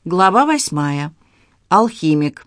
Глава 8. Алхимик.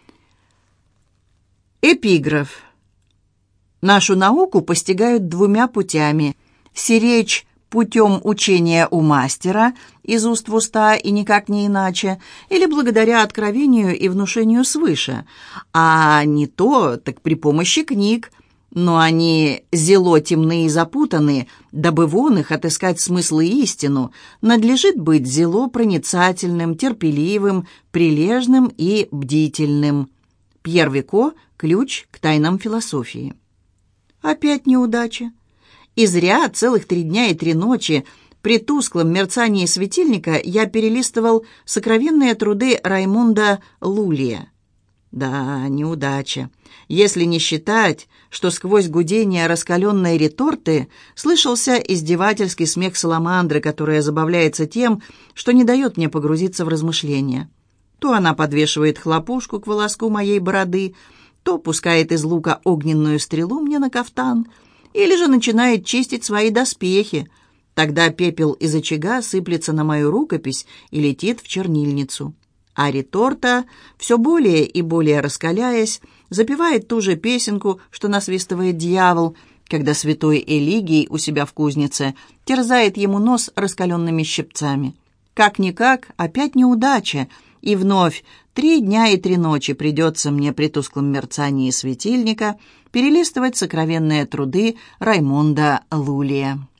Эпиграф. Нашу науку постигают двумя путями: сиречь путем учения у мастера, из уст в уста и никак не иначе, или благодаря откровению и внушению свыше, а не то, так при помощи книг, но они зело темны и запутаны, дабы вон их отыскать смысл и истину, надлежит быть зело проницательным, терпеливым, прилежным и бдительным. Пьер Вико. Ключ к тайнам философии. Опять неудача. И зря целых 3 дня и 3 ночи при тусклом мерцании светильника я перелистывал сокровенные труды Раймунда Лулия. Да, неудача. Если не считать, что сквозь гудение раскаленной реторты слышался издевательский смех саламандры, которая забавляется тем, что не дает мне погрузиться в размышления. То она подвешивает хлопушку к волоску моей бороды, то пускает из лука огненную стрелу мне на кафтан, или же начинает чистить свои доспехи. Тогда пепел из очага сыплется на мою рукопись и летит в чернильницу. А реторта, все более и более раскаляясь, запевает ту же песенку, что насвистывает дьявол, когда святой Элигий у себя в кузнице терзает ему нос раскаленными щипцами. Как-никак, опять неудача, и вновь 3 дня и 3 ночи придется мне при тусклом мерцании светильника перелистывать сокровенные труды Раймунда Лулия.